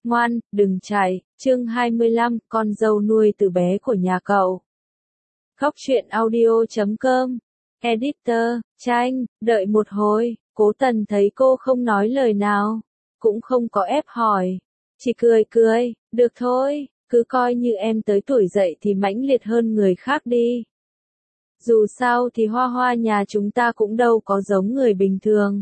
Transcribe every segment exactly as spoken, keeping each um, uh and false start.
Ngoan, đừng chạy, chương hai mươi lăm, con dâu nuôi từ bé của nhà cậu. Khóc chuyện audio chấm com, Editor, Tranh, đợi một hồi, Cố Tần thấy cô không nói lời nào, cũng không có ép hỏi, chỉ cười cười, được thôi, cứ coi như em tới tuổi dậy thì mãnh liệt hơn người khác đi. Dù sao thì Hoa Hoa nhà chúng ta cũng đâu có giống người bình thường.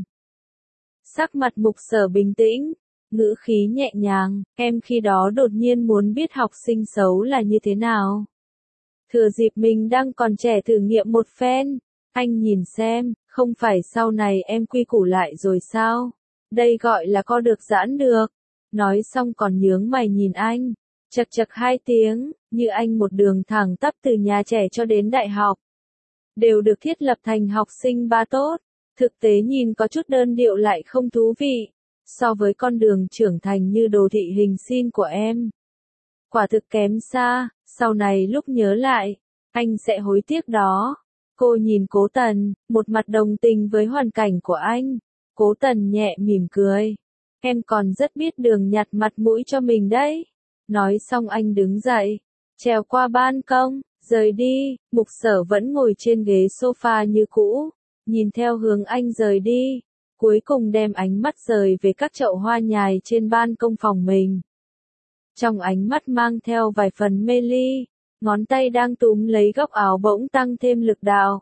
Sắc mặt Mục Sở bình tĩnh, ngữ khí nhẹ nhàng, em khi đó đột nhiên muốn biết học sinh xấu là như thế nào. Thừa dịp mình đang còn trẻ thử nghiệm một phen, anh nhìn xem, không phải sau này em quy củ lại rồi sao? Đây gọi là co được giãn được. Nói xong còn nhướng mày nhìn anh, chật chật hai tiếng, như anh một đường thẳng tắp từ nhà trẻ cho đến đại học. Đều được thiết lập thành học sinh ba tốt, thực tế nhìn có chút đơn điệu lại không thú vị, so với con đường trưởng thành như đồ thị hình sin của em. Quả thực kém xa, sau này lúc nhớ lại, anh sẽ hối tiếc đó. Cô nhìn Cố Tần, một mặt đồng tình với hoàn cảnh của anh. Cố Tần nhẹ mỉm cười. Em còn rất biết đường nhặt mặt mũi cho mình đấy. Nói xong anh đứng dậy, trèo qua ban công, rời đi. Mục Sở vẫn ngồi trên ghế sofa như cũ, nhìn theo hướng anh rời đi, cuối cùng đem ánh mắt rời về các chậu hoa nhài trên ban công phòng mình. Trong ánh mắt mang theo vài phần mê ly, ngón tay đang túm lấy góc áo bỗng tăng thêm lực đạo.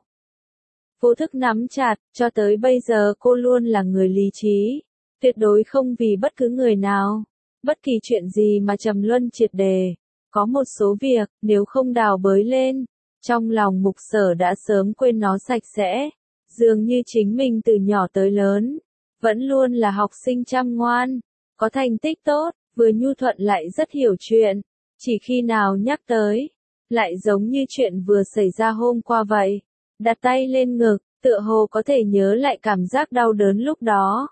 Vô thức nắm chặt, cho tới bây giờ cô luôn là người lý trí, tuyệt đối không vì bất cứ người nào, bất kỳ chuyện gì mà trầm luân triệt đề. Có một số việc, nếu không đào bới lên, trong lòng Mục Sở đã sớm quên nó sạch sẽ. Dường như chính mình từ nhỏ tới lớn, vẫn luôn là học sinh chăm ngoan, có thành tích tốt, vừa nhu thuận lại rất hiểu chuyện. Chỉ khi nào nhắc tới, lại giống như chuyện vừa xảy ra hôm qua vậy. Đặt tay lên ngực, tựa hồ có thể nhớ lại cảm giác đau đớn lúc đó.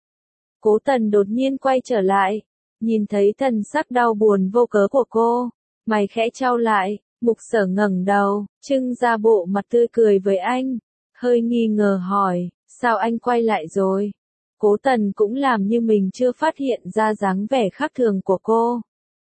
Cố Tần đột nhiên quay trở lại, nhìn thấy thần sắc đau buồn vô cớ của cô, mày khẽ chau lại. Mục Sở ngẩng đầu, trưng ra bộ mặt tươi cười với anh, hơi nghi ngờ hỏi, sao anh quay lại rồi? Cố Tần cũng làm như mình chưa phát hiện ra dáng vẻ khác thường của cô.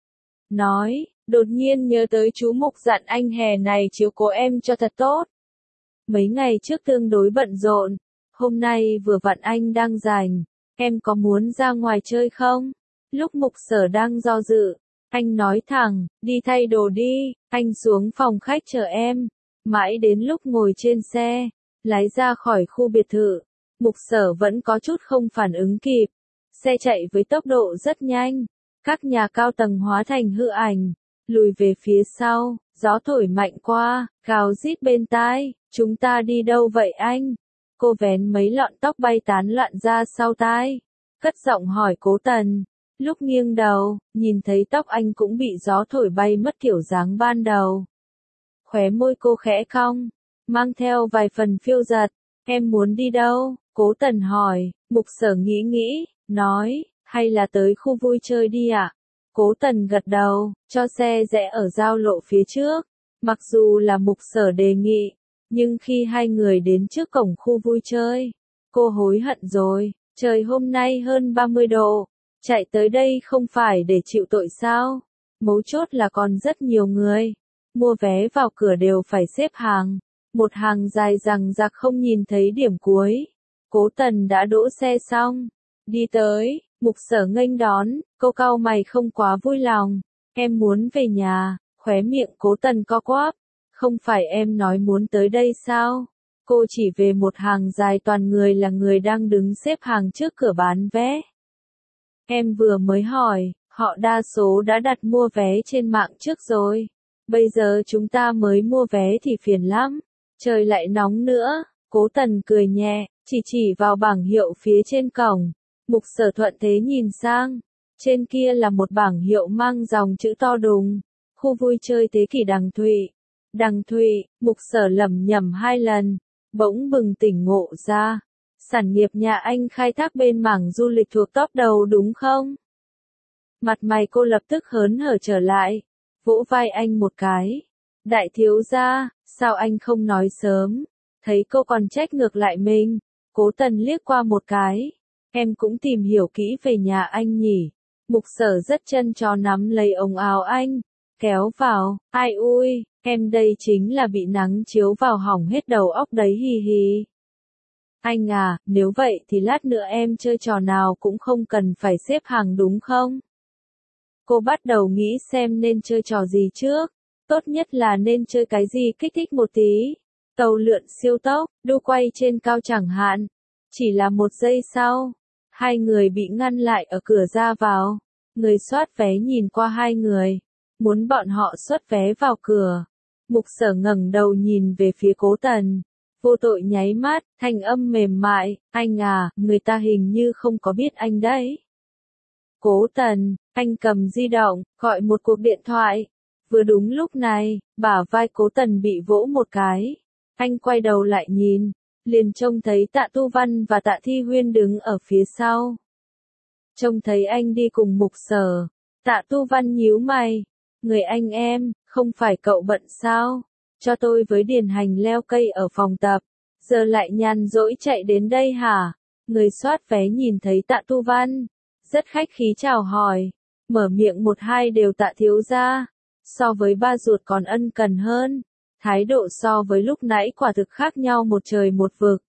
Nói, đột nhiên nhớ tới chú Mục dặn anh hè này chiếu cố em cho thật tốt. Mấy ngày trước tương đối bận rộn, hôm nay vừa vặn anh đang rảnh, em có muốn ra ngoài chơi không? Lúc Mục Sở đang do dự, anh nói thẳng, đi thay đồ đi, anh xuống phòng khách chờ em. Mãi đến lúc ngồi trên xe, lái ra khỏi khu biệt thự, Mục Sở vẫn có chút không phản ứng kịp. Xe chạy với tốc độ rất nhanh, các nhà cao tầng hóa thành hư ảnh, lùi về phía sau, gió thổi mạnh qua, gào rít bên tai, chúng ta đi đâu vậy anh? Cô vén mấy lọn tóc bay tán loạn ra sau tai, cất giọng hỏi Cố Tần. Lúc nghiêng đầu, nhìn thấy tóc anh cũng bị gió thổi bay mất kiểu dáng ban đầu. Khóe môi cô khẽ cong, mang theo vài phần phiêu dật. Em muốn đi đâu? Cố Tần hỏi. Mục Sở nghĩ nghĩ, nói, hay là tới khu vui chơi đi ạ? À? Cố Tần gật đầu, cho xe rẽ ở giao lộ phía trước. Mặc dù là Mục Sở đề nghị, nhưng khi hai người đến trước cổng khu vui chơi, cô hối hận rồi. Trời hôm nay hơn ba mươi độ. Chạy tới đây không phải để chịu tội sao? Mấu chốt là còn rất nhiều người. Mua vé vào cửa đều phải xếp hàng. Một hàng dài rằng rạc không nhìn thấy điểm cuối. Cố Tần đã đỗ xe xong. Đi tới, Mục Sở nghênh đón, cô cau mày không quá vui lòng. Em muốn về nhà, khóe miệng Cố Tần co quắp. Không phải em nói muốn tới đây sao? Cô chỉ về một hàng dài toàn người là người đang đứng xếp hàng trước cửa bán vé. Em vừa mới hỏi, họ đa số đã đặt mua vé trên mạng trước rồi. Bây giờ chúng ta mới mua vé thì phiền lắm. Trời lại nóng nữa. Cố Tần cười nhẹ, chỉ chỉ vào bảng hiệu phía trên cổng. Mục Sở thuận thế nhìn sang. Trên kia là một bảng hiệu mang dòng chữ to đùng. Khu vui chơi Thế Kỷ Đằng Thụy. Đằng Thụy, Mục Sở lẩm nhẩm hai lần. Bỗng bừng tỉnh ngộ ra. Sản nghiệp nhà anh khai thác bên mảng du lịch thuộc top đầu đúng không? Mặt mày cô lập tức hớn hở trở lại, vỗ vai anh một cái. Đại thiếu gia, sao anh không nói sớm? Thấy cô còn trách ngược lại mình, Cố Tần liếc qua một cái. Em cũng tìm hiểu kỹ về nhà anh nhỉ? Mục Sở rất chân chó nắm lấy ống áo anh, kéo vào, ai ui, em đây chính là bị nắng chiếu vào hỏng hết đầu óc đấy hì hì. Anh à, nếu vậy thì lát nữa em chơi trò nào cũng không cần phải xếp hàng đúng không? Cô bắt đầu nghĩ xem nên chơi trò gì trước, tốt nhất là nên chơi cái gì kích thích một tí. Tàu lượn siêu tốc, đu quay trên cao chẳng hạn. Chỉ là một giây sau, hai người bị ngăn lại ở cửa ra vào. Người soát vé nhìn qua hai người, muốn bọn họ xuất vé vào cửa. Mục Sở ngẩng đầu nhìn về phía Cố Tần, vô tội nháy mắt, thanh âm mềm mại, anh à, người ta hình như không có biết anh đấy. Cố Tần, anh cầm di động, gọi một cuộc điện thoại. Vừa đúng lúc này, bả vai Cố Tần bị vỗ một cái. Anh quay đầu lại nhìn, liền trông thấy Tạ Tu Văn và Tạ Thi Huyên đứng ở phía sau. Trông thấy anh đi cùng Mục Sở, Tạ Tu Văn nhíu mày, người anh em, không phải cậu bận sao? Cho tôi với Điền Hành leo cây ở phòng tập, giờ lại nhàn rỗi chạy đến đây hả? Người soát vé nhìn thấy Tạ Tu Văn, rất khách khí chào hỏi, mở miệng một hai đều Tạ thiếu gia, so với ba ruột còn ân cần hơn, thái độ so với lúc nãy quả thực khác nhau một trời một vực.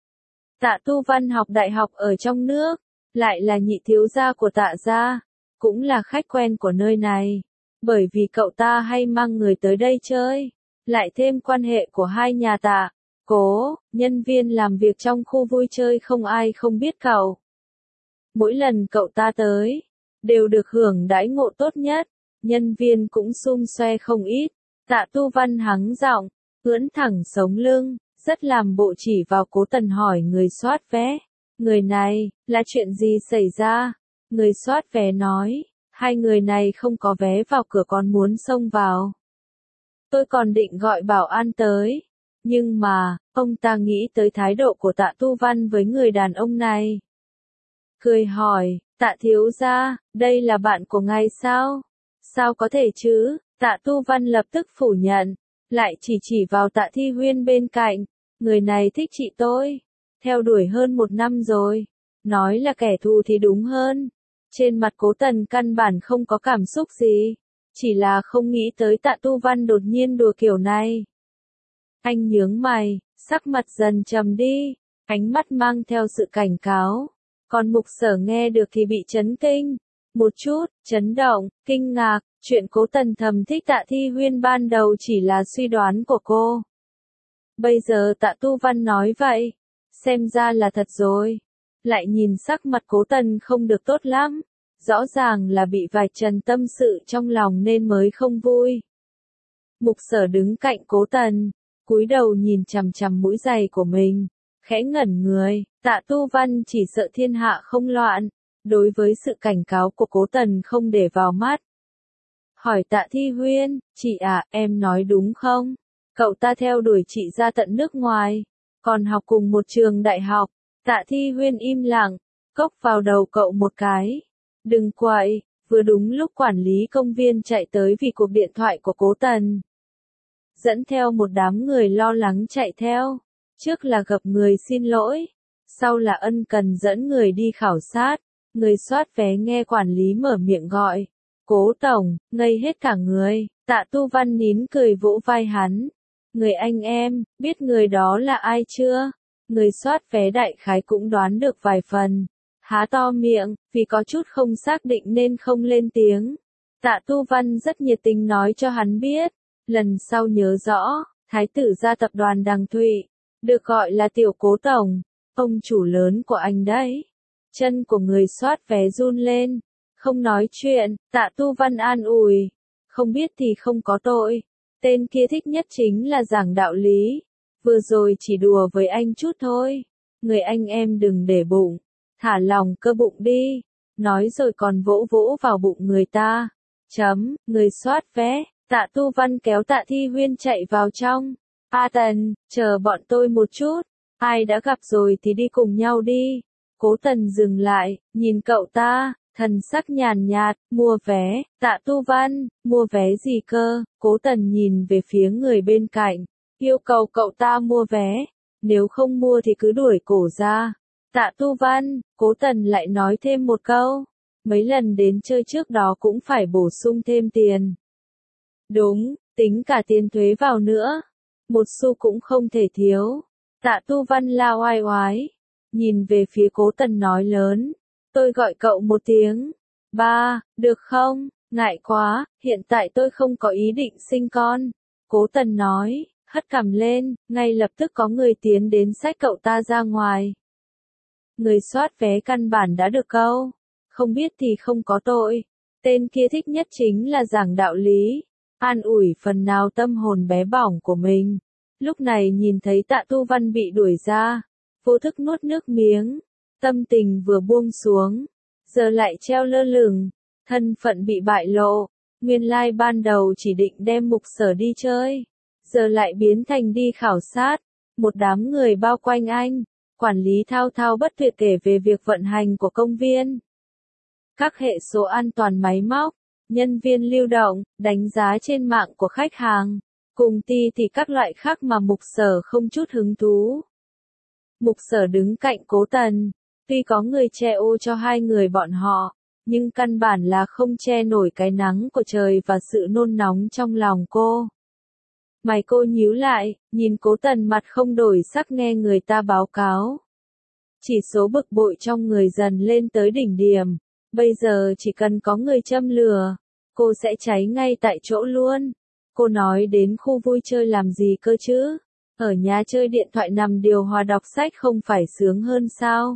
Tạ Tu Văn học đại học ở trong nước, lại là nhị thiếu gia của Tạ gia, cũng là khách quen của nơi này, bởi vì cậu ta hay mang người tới đây chơi, lại thêm quan hệ của hai nhà Tạ, Cố, nhân viên làm việc trong khu vui chơi không ai không biết cậu. Mỗi lần cậu ta tới, đều được hưởng đãi ngộ tốt nhất, nhân viên cũng sum xoe không ít. Tạ Tu Văn hắng giọng, ưỡn thẳng sống lưng, rất làm bộ chỉ vào Cố Tần hỏi người soát vé. Người này, là chuyện gì xảy ra? Người soát vé nói, hai người này không có vé vào cửa còn muốn xông vào. Tôi còn định gọi bảo an tới, nhưng mà, ông ta nghĩ tới thái độ của Tạ Tu Văn với người đàn ông này. Cười hỏi, Tạ thiếu gia, đây là bạn của ngài sao? Sao có thể chứ? Tạ Tu Văn lập tức phủ nhận, lại chỉ chỉ vào Tạ Thi Huyên bên cạnh, người này thích chị tôi, theo đuổi hơn một năm rồi, nói là kẻ thù thì đúng hơn. Trên mặt Cố Tần căn bản không có cảm xúc gì, chỉ là không nghĩ tới Tạ Tu Văn đột nhiên đùa kiểu này. Anh nhướng mày, sắc mặt dần trầm đi, ánh mắt mang theo sự cảnh cáo. Còn Mục Sở nghe được thì bị chấn kinh, một chút, chấn động, kinh ngạc, chuyện Cố Tần thầm thích Tạ Thi Huyên ban đầu chỉ là suy đoán của cô. Bây giờ Tạ Tu Văn nói vậy, xem ra là thật rồi. Lại nhìn sắc mặt Cố Tần không được tốt lắm, rõ ràng là bị vạch trần tâm sự trong lòng nên mới không vui. Mục Sở đứng cạnh Cố Tần, cúi đầu nhìn chằm chằm mũi giày của mình, khẽ ngẩn người. Tạ Tu Văn chỉ sợ thiên hạ không loạn, đối với sự cảnh cáo của Cố Tần không để vào mắt. Hỏi Tạ Thi Huyên, chị à, em nói đúng không? Cậu ta theo đuổi chị ra tận nước ngoài, còn học cùng một trường đại học. Tạ Thi Huyên im lặng, cốc vào đầu cậu một cái. Đừng quậy, vừa đúng lúc quản lý công viên chạy tới vì cuộc điện thoại của Cố Tần. Dẫn theo một đám người lo lắng chạy theo, trước là gặp người xin lỗi, sau là ân cần dẫn người đi khảo sát. Người soát vé nghe quản lý mở miệng gọi, Cố tổng, ngây hết cả người. Tạ Tu Văn nín cười vỗ vai hắn. Người anh em, biết người đó là ai chưa? Người soát vé đại khái cũng đoán được vài phần. Há to miệng, vì có chút không xác định nên không lên tiếng. Tạ Tu Văn rất nhiệt tình nói cho hắn biết. Lần sau nhớ rõ, thái tử gia tập đoàn Đằng Thụy, được gọi là tiểu Cố tổng, ông chủ lớn của anh đấy. Chân của người soát vé run lên, không nói chuyện. Tạ Tu Văn an ủi, không biết thì không có tội, tên kia thích nhất chính là giảng đạo lý, vừa rồi chỉ đùa với anh chút thôi, người anh em đừng để bụng, thả lòng cơ bụng đi, nói rồi còn vỗ vỗ vào bụng người ta. Chấm, người soát vé. Tạ Tu Văn kéo Tạ Thi Huyên chạy vào trong. A Tần, chờ bọn tôi một chút, ai đã gặp rồi thì đi cùng nhau đi. Cố Tần dừng lại, nhìn cậu ta, thần sắc nhàn nhạt, mua vé. Tạ Tu Văn, mua vé gì cơ? Cố Tần nhìn về phía người bên cạnh, yêu cầu cậu ta mua vé, nếu không mua thì cứ đuổi cổ ra. Tạ Tu Văn, Cố Tần lại nói thêm một câu, mấy lần đến chơi trước đó cũng phải bổ sung thêm tiền. Đúng, tính cả tiền thuế vào nữa. Một xu cũng không thể thiếu. Tạ Tu Văn la oai oái. Nhìn về phía Cố Tần nói lớn. Tôi gọi cậu một tiếng. Ba, được không? Ngại quá, hiện tại tôi không có ý định sinh con. Cố Tần nói, hất cằm lên, ngay lập tức có người tiến đến xách cậu ta ra ngoài. Người soát vé căn bản đã được câu. Không biết thì không có tội. Tên kia thích nhất chính là giảng đạo lý. An ủi phần nào tâm hồn bé bỏng của mình. Lúc này nhìn thấy Tạ Tu Văn bị đuổi ra. Vô thức nuốt nước miếng. Tâm tình vừa buông xuống. Giờ lại treo lơ lửng. Thân phận bị bại lộ. Nguyên lai ban đầu chỉ định đem Mục Sở đi chơi. Giờ lại biến thành đi khảo sát. Một đám người bao quanh anh. Quản lý thao thao bất tuyệt kể về việc vận hành của công viên. Các hệ số an toàn máy móc, nhân viên lưu động, đánh giá trên mạng của khách hàng. Cùng ti thì các loại khác mà Mục Sở không chút hứng thú. Mục Sở đứng cạnh Cố Tần. Tuy có người che ô cho hai người bọn họ, nhưng căn bản là không che nổi cái nắng của trời và sự nôn nóng trong lòng cô. Mày cô nhíu lại, nhìn Cố Tần mặt không đổi sắc nghe người ta báo cáo. Chỉ số bực bội trong người dần lên tới đỉnh điểm. Bây giờ chỉ cần có người châm lửa, cô sẽ cháy ngay tại chỗ luôn. Cô nói đến khu vui chơi làm gì cơ chứ? Ở nhà chơi điện thoại nằm điều hòa đọc sách không phải sướng hơn sao?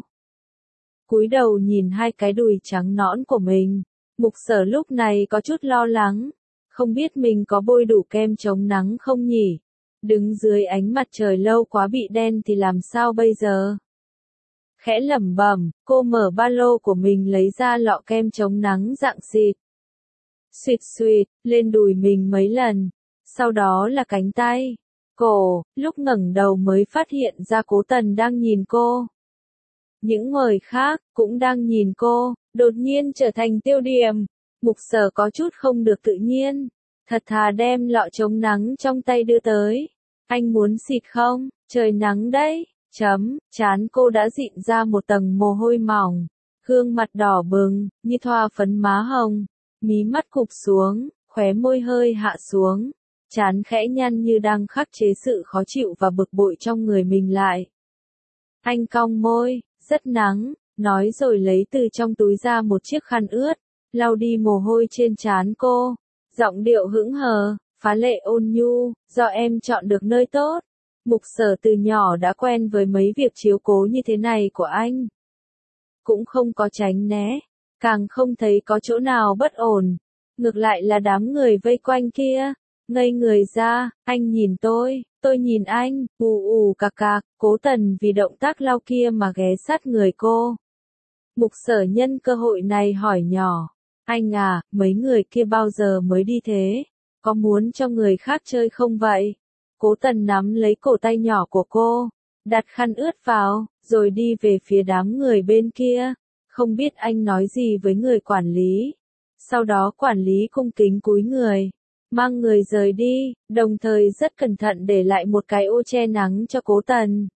Cúi đầu nhìn hai cái đùi trắng nõn của mình, Mục Sở lúc này có chút lo lắng. Không biết mình có bôi đủ kem chống nắng không nhỉ? Đứng dưới ánh mặt trời lâu quá bị đen thì làm sao bây giờ? Khẽ lẩm bẩm, cô mở ba lô của mình lấy ra lọ kem chống nắng dạng xịt. Xịt xịt, lên đùi mình mấy lần. Sau đó là cánh tay, cổ, lúc ngẩng đầu mới phát hiện ra Cố Tần đang nhìn cô. Những người khác cũng đang nhìn cô, đột nhiên trở thành tiêu điểm. Mục Sở có chút không được tự nhiên. Thật thà đem lọ chống nắng trong tay đưa tới. Anh muốn xịt không? Trời nắng đấy. Chấm, trán cô đã dịn ra một tầng mồ hôi mỏng. Gương mặt đỏ bừng, như thoa phấn má hồng. Mí mắt cụp xuống, khóe môi hơi hạ xuống. Trán khẽ nhăn như đang khắc chế sự khó chịu và bực bội trong người mình lại. Anh cong môi, rất nắng, nói rồi lấy từ trong túi ra một chiếc khăn ướt, lau đi mồ hôi trên trán cô. Giọng điệu hững hờ, phá lệ ôn nhu, do em chọn được nơi tốt. Mục Sở từ nhỏ đã quen với mấy việc chiếu cố như thế này của anh. Cũng không có tránh né, càng không thấy có chỗ nào bất ổn. Ngược lại là đám người vây quanh kia, ngây người ra, anh nhìn tôi, tôi nhìn anh, ù ù cạc cạc, Cố Tần vì động tác lau kia mà ghé sát người cô. Mục Sở nhân cơ hội này hỏi nhỏ, anh à, mấy người kia bao giờ mới đi thế? Có muốn cho người khác chơi không vậy? Cố Tần nắm lấy cổ tay nhỏ của cô, đặt khăn ướt vào, rồi đi về phía đám người bên kia. Không biết anh nói gì với người quản lý. Sau đó quản lý cung kính cúi người, mang người rời đi, đồng thời rất cẩn thận để lại một cái ô che nắng cho Cố Tần.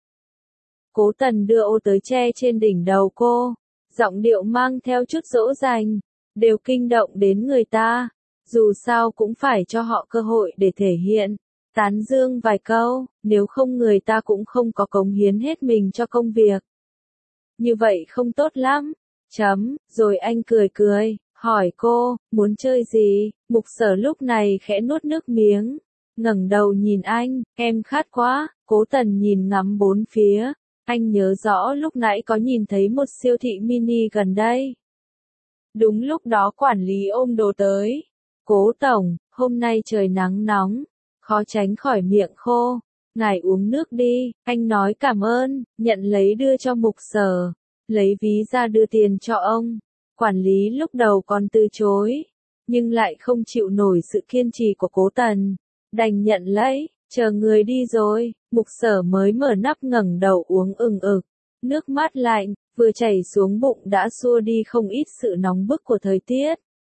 Cố Tần đưa ô tới che trên đỉnh đầu cô, giọng điệu mang theo chút dỗ dành, đều kinh động đến người ta. Dù sao cũng phải cho họ cơ hội để thể hiện, tán dương vài câu, nếu không người ta cũng không có cống hiến hết mình cho công việc. Như vậy không tốt lắm. Chấm, rồi anh cười cười, hỏi cô, muốn chơi gì? Mục Sở lúc này khẽ nuốt nước miếng, ngẩng đầu nhìn anh, em khát quá. Cố Tần nhìn ngắm bốn phía, anh nhớ rõ lúc nãy có nhìn thấy một siêu thị mini gần đây. Đúng lúc đó quản lý ôm đồ tới. Cố tổng, hôm nay trời nắng nóng, khó tránh khỏi miệng khô. Ngài uống nước đi, anh nói cảm ơn, nhận lấy đưa cho Mục Sở, lấy ví ra đưa tiền cho ông. Quản lý lúc đầu còn từ chối, nhưng lại không chịu nổi sự kiên trì của Cố Tần, đành nhận lấy, chờ người đi rồi, Mục Sở mới mở nắp ngẩng đầu uống ừng ực. Nước mát lạnh, vừa chảy xuống bụng đã xua đi không ít sự nóng bức của thời tiết.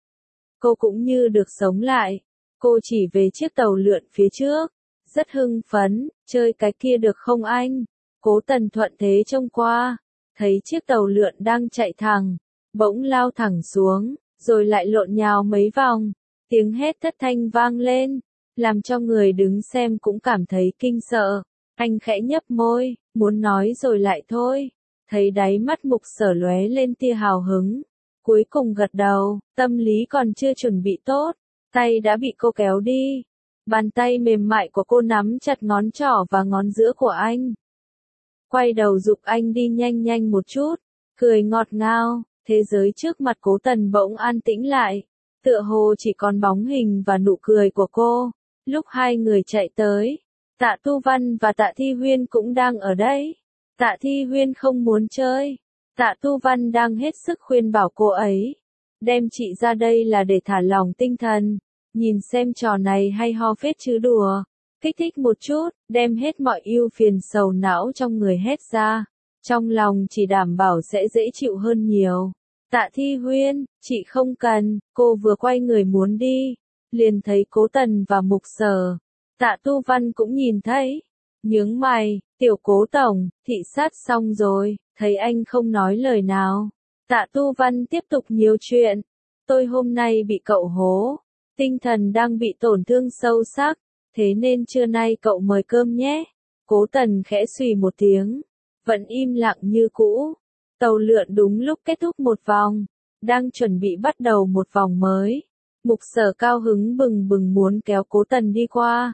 Cô cũng như được sống lại, cô chỉ về chiếc tàu lượn phía trước, rất hưng phấn, chơi cái kia được không anh? Cố Tần thuận thế trông qua, thấy chiếc tàu lượn đang chạy thẳng, bỗng lao thẳng xuống, rồi lại lộn nhào mấy vòng, tiếng hét thất thanh vang lên, làm cho người đứng xem cũng cảm thấy kinh sợ. Anh khẽ nhấp môi, muốn nói rồi lại thôi, thấy đáy mắt Mục Sở lóe lên tia hào hứng, cuối cùng gật đầu, tâm lý còn chưa chuẩn bị tốt, tay đã bị cô kéo đi. Bàn tay mềm mại của cô nắm chặt ngón trỏ và ngón giữa của anh. Quay đầu giục anh đi nhanh nhanh một chút, cười ngọt ngào, thế giới trước mặt Cố Tần bỗng an tĩnh lại, tựa hồ chỉ còn bóng hình và nụ cười của cô. Lúc hai người chạy tới, Tạ Tu Văn và Tạ Thi Huyên cũng đang ở đây. Tạ Thi Huyên không muốn chơi, Tạ Tu Văn đang hết sức khuyên bảo cô ấy. Đem chị ra đây là để thả lỏng tinh thần, nhìn xem trò này hay ho phết chứ đùa. Kích thích một chút, đem hết mọi ưu phiền sầu não trong người hết ra. Trong lòng chỉ đảm bảo sẽ dễ chịu hơn nhiều. Tạ Thi Huyên, chị không cần, cô vừa quay người muốn đi, liền thấy Cố Tần và Mục Sở. Tạ Tu Văn cũng nhìn thấy, nhướng mày, tiểu Cố tổng, thị sát xong rồi, thấy anh không nói lời nào. Tạ Tu Văn tiếp tục nhiều chuyện, tôi hôm nay bị cậu hố, tinh thần đang bị tổn thương sâu sắc, thế nên trưa nay cậu mời cơm nhé. Cố Tần khẽ xùy một tiếng, vẫn im lặng như cũ. Tàu lượn đúng lúc kết thúc một vòng, đang chuẩn bị bắt đầu một vòng mới. Mục Sở cao hứng bừng bừng muốn kéo Cố Tần đi qua.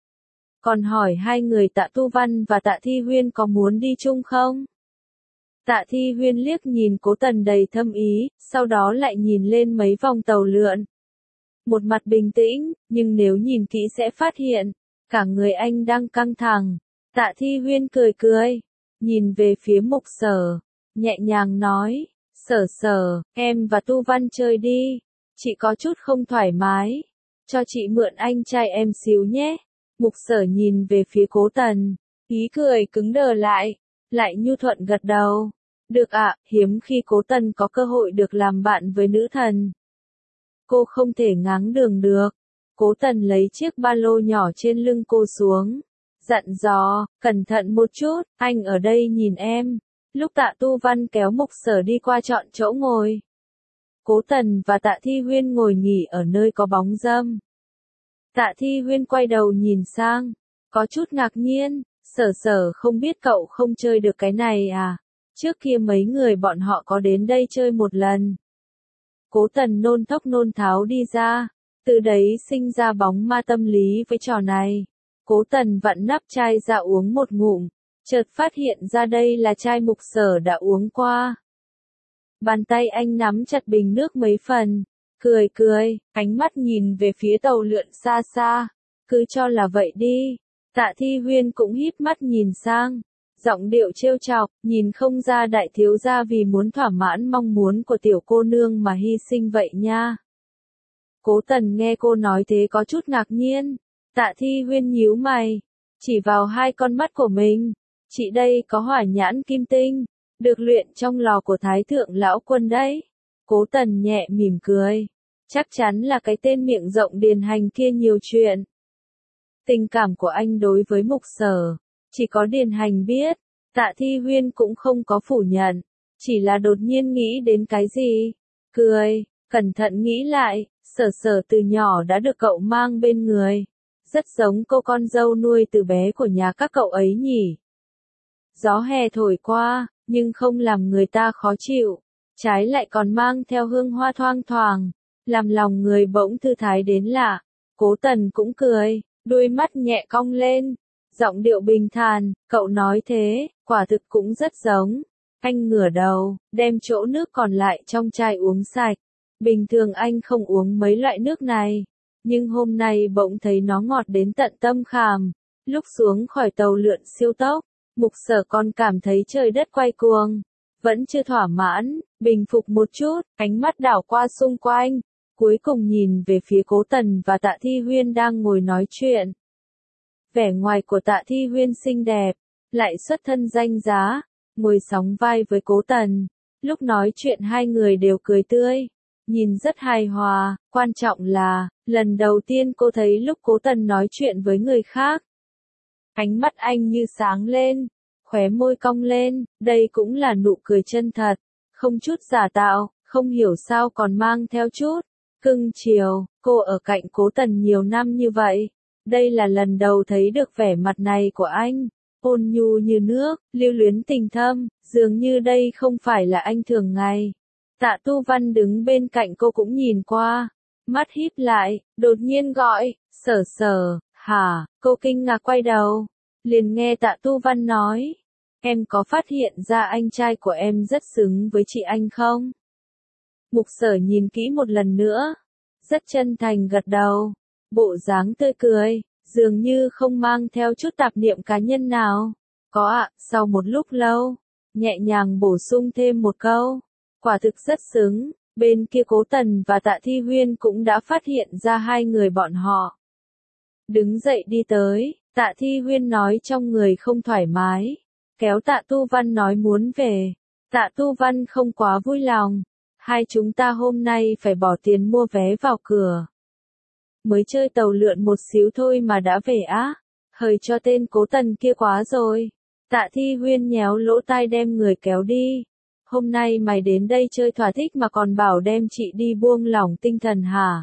Còn hỏi hai người Tạ Tu Văn và Tạ Thi Huyên có muốn đi chung không? Tạ Thi Huyên liếc nhìn Cố Tần đầy thâm ý, sau đó lại nhìn lên mấy vòng tàu lượn. Một mặt bình tĩnh, nhưng nếu nhìn kỹ sẽ phát hiện, cả người anh đang căng thẳng. Tạ Thi Huyên cười cười, nhìn về phía Mục Sở, nhẹ nhàng nói, Sở Sở, em và Tu Văn chơi đi, chị có chút không thoải mái, cho chị mượn anh trai em xíu nhé. Mục Sở nhìn về phía Cố Tần, ý cười cứng đờ lại, lại nhu thuận gật đầu. Được ạ, hiếm khi Cố Tần có cơ hội được làm bạn với nữ thần. Cô không thể ngáng đường được. Cố Tần lấy chiếc ba lô nhỏ trên lưng cô xuống, dặn dò, cẩn thận một chút, anh ở đây nhìn em. Lúc Tạ Tu Văn kéo Mục Sở đi qua chọn chỗ ngồi, Cố Tần và Tạ Thi Huyên ngồi nghỉ ở nơi có bóng râm. Tạ Thi Huyên quay đầu nhìn sang, có chút ngạc nhiên, Sở Sở không biết cậu không chơi được cái này à, trước kia mấy người bọn họ có đến đây chơi một lần. Cố Tần nôn thốc nôn tháo đi ra, từ đấy sinh ra bóng ma tâm lý với trò này. Cố Tần vặn nắp chai ra uống một ngụm, chợt phát hiện ra đây là chai Mục Sở đã uống qua. Bàn tay anh nắm chặt bình nước mấy phần, cười cười, ánh mắt nhìn về phía tàu lượn xa xa, cứ cho là vậy đi. Tạ Thi Huyên cũng híp mắt nhìn sang, giọng điệu trêu chọc, nhìn không ra đại thiếu gia vì muốn thỏa mãn mong muốn của tiểu cô nương mà hy sinh vậy nha. Cố Tần nghe cô nói thế có chút ngạc nhiên. Tạ Thi Huyên nhíu mày, chỉ vào hai con mắt của mình, chị đây có hỏa nhãn kim tinh, được luyện trong lò của Thái Thượng Lão Quân đấy. Cố Tần nhẹ mỉm cười, chắc chắn là cái tên miệng rộng điền hành kia nhiều chuyện. Tình cảm của anh đối với Mục Sở, chỉ có điền hành biết. Tạ Thi Huyên cũng không có phủ nhận, chỉ là đột nhiên nghĩ đến cái gì, cười, cẩn thận nghĩ lại, Sở Sở từ nhỏ đã được cậu mang bên người, rất giống cô con dâu nuôi từ bé của nhà các cậu ấy nhỉ. Gió hè thổi qua, nhưng không làm người ta khó chịu, trái lại còn mang theo hương hoa thoang thoảng, làm lòng người bỗng thư thái đến lạ. Cố Tần cũng cười, đôi mắt nhẹ cong lên, giọng điệu bình thản, cậu nói thế, quả thực cũng rất giống. Anh ngửa đầu, đem chỗ nước còn lại trong chai uống sạch. Bình thường anh không uống mấy loại nước này, nhưng hôm nay bỗng thấy nó ngọt đến tận tâm khảm. Lúc xuống khỏi tàu lượn siêu tốc, Mục Sở còn cảm thấy trời đất quay cuồng, vẫn chưa thỏa mãn, bình phục một chút, ánh mắt đảo qua xung quanh, cuối cùng nhìn về phía Cố Tần và Tạ Thi Huyên đang ngồi nói chuyện. Vẻ ngoài của Tạ Thi Huyên xinh đẹp, lại xuất thân danh giá, ngồi sóng vai với Cố Tần, lúc nói chuyện hai người đều cười tươi, nhìn rất hài hòa, quan trọng là, lần đầu tiên cô thấy lúc Cố Tần nói chuyện với người khác. Ánh mắt anh như sáng lên, khóe môi cong lên, đây cũng là nụ cười chân thật, không chút giả tạo, không hiểu sao còn mang theo chút cưng chiều. Cô ở cạnh Cố Tần nhiều năm như vậy, đây là lần đầu thấy được vẻ mặt này của anh, ôn nhu như nước, lưu luyến tình thâm, dường như đây không phải là anh thường ngày. Tạ Tu Văn đứng bên cạnh cô cũng nhìn qua, mắt híp lại, đột nhiên gọi, Sở Sở, hả? Cô kinh ngạc quay đầu, liền nghe Tạ Tu Văn nói, em có phát hiện ra anh trai của em rất xứng với chị anh không? Mục Sở nhìn kỹ một lần nữa, rất chân thành gật đầu, bộ dáng tươi cười, dường như không mang theo chút tạp niệm cá nhân nào. Có ạ, sau một lúc lâu, nhẹ nhàng bổ sung thêm một câu, quả thực rất xứng. Bên kia Cố Tần và Tạ Thi Huyên cũng đã phát hiện ra hai người bọn họ. Đứng dậy đi tới, Tạ Thi Huyên nói trong người không thoải mái, kéo Tạ Tu Văn nói muốn về. Tạ Tu Văn không quá vui lòng, hai chúng ta hôm nay phải bỏ tiền mua vé vào cửa. Mới chơi tàu lượn một xíu thôi mà đã về á, hời cho tên Cố Tần kia quá rồi. Tạ Thi Huyên nhéo lỗ tai đem người kéo đi. Hôm nay mày đến đây chơi thỏa thích mà còn bảo đem chị đi buông lỏng tinh thần hả?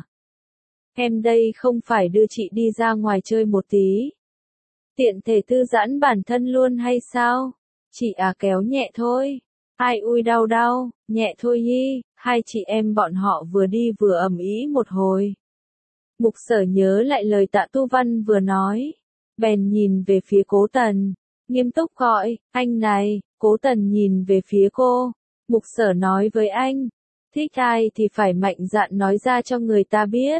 Em đây không phải đưa chị đi ra ngoài chơi một tí, tiện thể thư giãn bản thân luôn hay sao? Chị à kéo nhẹ thôi. Ai ui đau đau, nhẹ thôi y. Hai chị em bọn họ vừa đi vừa ầm ĩ một hồi. Mục Sở nhớ lại lời Tạ Tu Văn vừa nói, bèn nhìn về phía Cố Tần, nghiêm túc gọi, anh này. Cố Tần nhìn về phía cô, Mục Sở nói với anh, thích ai thì phải mạnh dạn nói ra cho người ta biết.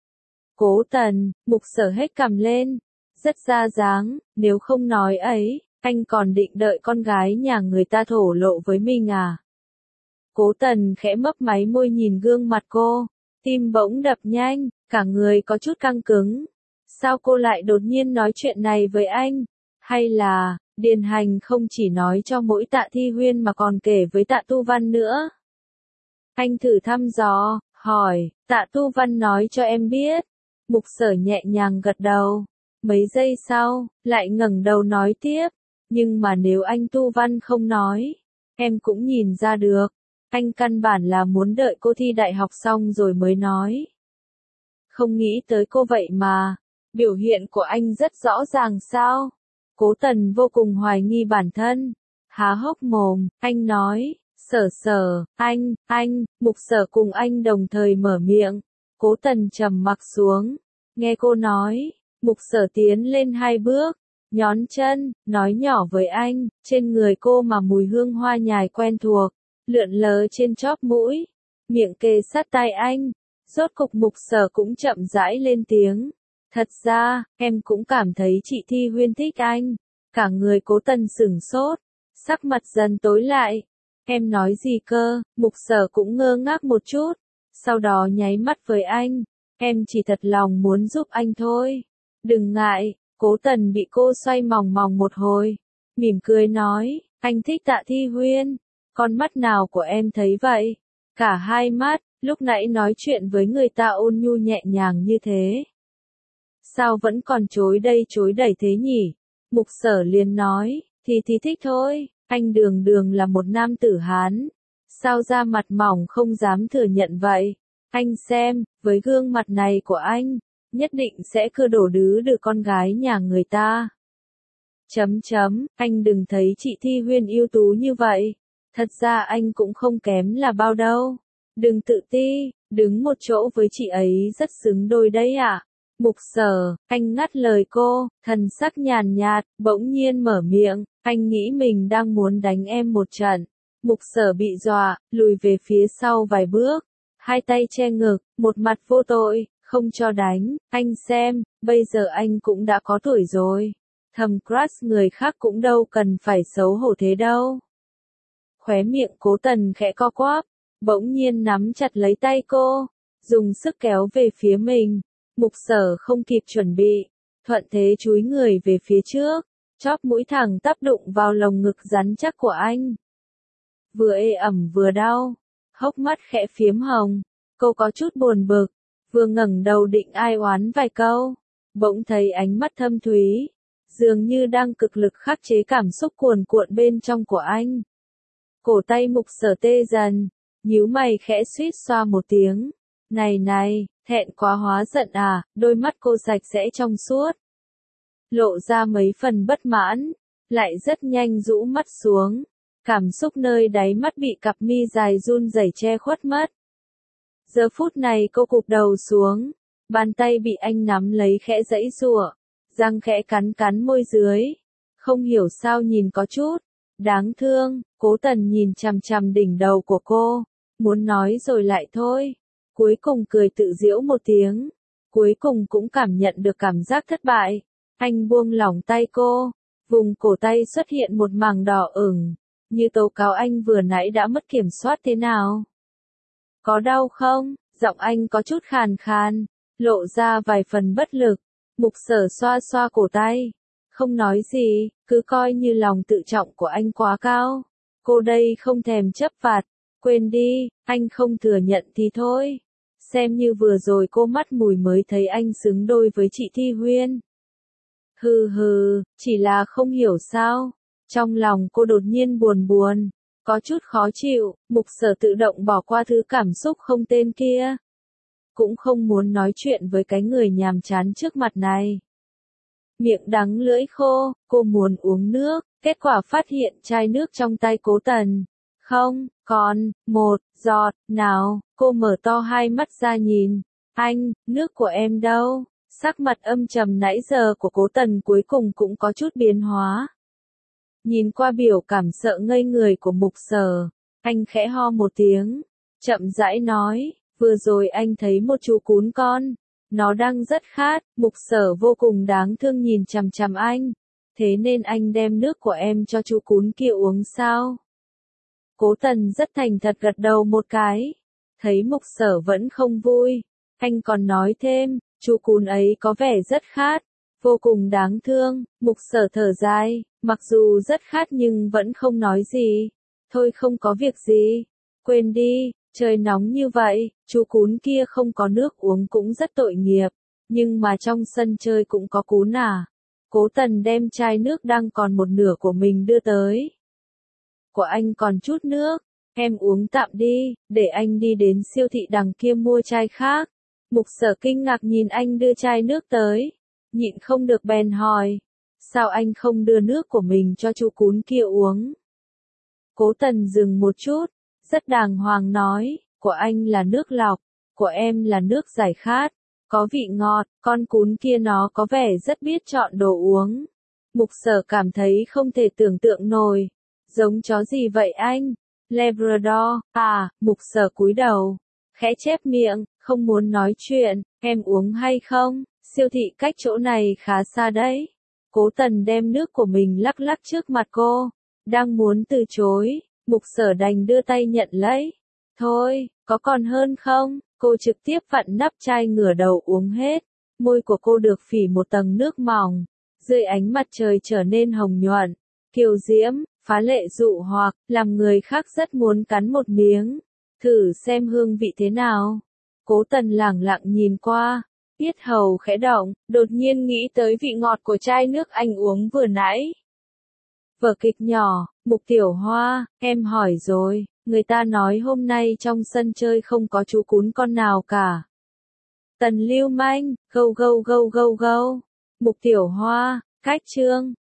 Cố Tần, Mục Sở hết cằm lên, rất ra dáng, nếu không nói ấy, anh còn định đợi con gái nhà người ta thổ lộ với mình à? Cố Tần khẽ mấp máy môi nhìn gương mặt cô, tim bỗng đập nhanh, cả người có chút căng cứng. Sao cô lại đột nhiên nói chuyện này với anh? Hay là, Điền Hành không chỉ nói cho mỗi Tạ Thi Huyên mà còn kể với Tạ Tu Văn nữa? Anh thử thăm dò, hỏi, Tạ Tu Văn nói cho em biết. Mục Sở nhẹ nhàng gật đầu. Mấy giây sau, lại ngẩng đầu nói tiếp, nhưng mà nếu anh Tu Văn không nói, em cũng nhìn ra được. Anh căn bản là muốn đợi cô thi đại học xong rồi mới nói. Không nghĩ tới cô vậy mà, biểu hiện của anh rất rõ ràng sao? Cố Tần vô cùng hoài nghi bản thân, há hốc mồm, anh nói, Sở Sở, anh, anh. Mục Sở cùng anh đồng thời mở miệng. Cố Tần trầm mặc xuống, nghe cô nói, Mục Sở tiến lên hai bước, nhón chân, nói nhỏ với anh, trên người cô mà mùi hương hoa nhài quen thuộc, lượn lờ trên chóp mũi, miệng kề sát tai anh. Rốt cục Mục Sở cũng chậm rãi lên tiếng. Thật ra, em cũng cảm thấy chị Thi Huyên thích anh. Cả người Cố Tần sửng sốt, sắc mặt dần tối lại. Em nói gì cơ? Mục Sở cũng ngơ ngác một chút, sau đó nháy mắt với anh. Em chỉ thật lòng muốn giúp anh thôi. Đừng ngại. Cố Tần bị cô xoay mòng mòng một hồi, mỉm cười nói, anh thích Tạ Thi Huyên. Con mắt nào của em thấy vậy? Cả hai mắt, lúc nãy nói chuyện với người ta ôn nhu nhẹ nhàng như thế. Sao vẫn còn chối đây chối đẩy thế nhỉ? Mục Sở liền nói, thì thì thích thôi, anh đường đường là một nam tử Hán. Sao da mặt mỏng không dám thừa nhận vậy? Anh xem, với gương mặt này của anh, nhất định sẽ cưa đổ đứ được con gái nhà người ta. Chấm chấm, anh đừng thấy chị Thi Huyên ưu tú như vậy. Thật ra anh cũng không kém là bao đâu. Đừng tự ti, đứng một chỗ với chị ấy rất xứng đôi đấy ạ. À? Mục Sở, anh ngắt lời cô, thần sắc nhàn nhạt, bỗng nhiên mở miệng, anh nghĩ mình đang muốn đánh em một trận. Mục Sở bị dọa, lùi về phía sau vài bước, hai tay che ngực, một mặt vô tội, không cho đánh, anh xem, bây giờ anh cũng đã có tuổi rồi. Thầm crush người khác cũng đâu cần phải xấu hổ thế đâu. Khóe miệng Cố Tần khẽ co quắp, bỗng nhiên nắm chặt lấy tay cô, dùng sức kéo về phía mình. Mục Sở không kịp chuẩn bị, thuận thế chúi người về phía trước, chóp mũi thẳng tắp đụng vào lồng ngực rắn chắc của anh. Vừa ê ẩm vừa đau, hốc mắt khẽ phiếm hồng, cô có chút buồn bực, vừa ngẩng đầu định ai oán vài câu, bỗng thấy ánh mắt thâm thúy, dường như đang cực lực khắc chế cảm xúc cuồn cuộn bên trong của anh. Cổ tay Mục Sở tê dần, nhíu mày khẽ suýt xoa một tiếng. Này này, thẹn quá hóa giận à, đôi mắt cô sạch sẽ trong suốt. Lộ ra mấy phần bất mãn, lại rất nhanh rũ mắt xuống. Cảm xúc nơi đáy mắt bị cặp mi dài run rẩy che khuất mất. Giờ phút này cô cụp đầu xuống, bàn tay bị anh nắm lấy khẽ giãy giụa, răng khẽ cắn cắn môi dưới. Không hiểu sao nhìn có chút đáng thương, Cố Tần nhìn chằm chằm đỉnh đầu của cô, muốn nói rồi lại thôi. Cuối cùng cười tự giễu một tiếng, cuối cùng cũng cảm nhận được cảm giác thất bại. Anh buông lỏng tay cô, vùng cổ tay xuất hiện một mảng đỏ ửng, như tố cáo anh vừa nãy đã mất kiểm soát thế nào. Có đau không? Giọng anh có chút khàn khàn, lộ ra vài phần bất lực. Mục Sở xoa xoa cổ tay, không nói gì, cứ coi như lòng tự trọng của anh quá cao. Cô đây không thèm chấp vặt, quên đi, anh không thừa nhận thì thôi. Xem như vừa rồi cô mắt mùi mới thấy anh xứng đôi với chị Thi Huyên. Hừ hừ, chỉ là không hiểu sao, trong lòng cô đột nhiên buồn buồn, có chút khó chịu. Mục Sở tự động bỏ qua thứ cảm xúc không tên kia. Cũng không muốn nói chuyện với cái người nhàm chán trước mặt này. Miệng đắng lưỡi khô, cô muốn uống nước, kết quả phát hiện chai nước trong tay Cố Tần. Không, còn, một, giọt, nào, cô mở to hai mắt ra nhìn. Anh, nước của em đâu? Sắc mặt âm trầm nãy giờ của Cố Tần cuối cùng cũng có chút biến hóa. Nhìn qua biểu cảm sợ ngây người của Mục Sở, anh khẽ ho một tiếng, chậm rãi nói, vừa rồi anh thấy một chú cún con, nó đang rất khát. Mục Sở vô cùng đáng thương nhìn chằm chằm anh, thế nên anh đem nước của em cho chú cún kia uống sao? Cố Tần rất thành thật gật đầu một cái, thấy Mục Sở vẫn không vui, anh còn nói thêm, chú cún ấy có vẻ rất khát, vô cùng đáng thương. Mục Sở thở dài, mặc dù rất khát nhưng vẫn không nói gì. Thôi không có việc gì, quên đi, trời nóng như vậy, chú cún kia không có nước uống cũng rất tội nghiệp, nhưng mà trong sân chơi cũng có cún à. Cố Tần đem chai nước đang còn một nửa của mình đưa tới. Của anh còn chút nước, em uống tạm đi, để anh đi đến siêu thị đằng kia mua chai khác. Mục Sở kinh ngạc nhìn anh đưa chai nước tới, nhịn không được bèn hỏi, sao anh không đưa nước của mình cho chú cún kia uống? Cố Tần dừng một chút, rất đàng hoàng nói, của anh là nước lọc, của em là nước giải khát, có vị ngọt, con cún kia nó có vẻ rất biết chọn đồ uống. Mục Sở cảm thấy không thể tưởng tượng nổi, giống chó gì vậy anh? Labrador, à. Mục Sở cúi đầu, khẽ chép miệng, không muốn nói chuyện. Em uống hay không? Siêu thị cách chỗ này khá xa đấy. Cố Tần đem nước của mình lắc lắc trước mặt cô, đang muốn từ chối, Mục Sở đành đưa tay nhận lấy. Thôi, có còn hơn không? Cô trực tiếp vặn nắp chai ngửa đầu uống hết. Môi của cô được phỉ một tầng nước mỏng, dưới ánh mặt trời trở nên hồng nhuận, kiều diễm, phá lệ dụ hoặc, làm người khác rất muốn cắn một miếng, thử xem hương vị thế nào. Cố Tần lẳng lặng nhìn qua, yết hầu khẽ động, đột nhiên nghĩ tới vị ngọt của chai nước anh uống vừa nãy. Vở kịch nhỏ, Mục Tiểu Hoa, em hỏi rồi, người ta nói hôm nay trong sân chơi không có chú cún con nào cả. Tần lưu manh, gâu gâu gâu gâu gâu. Mục Tiểu Hoa, cách chương.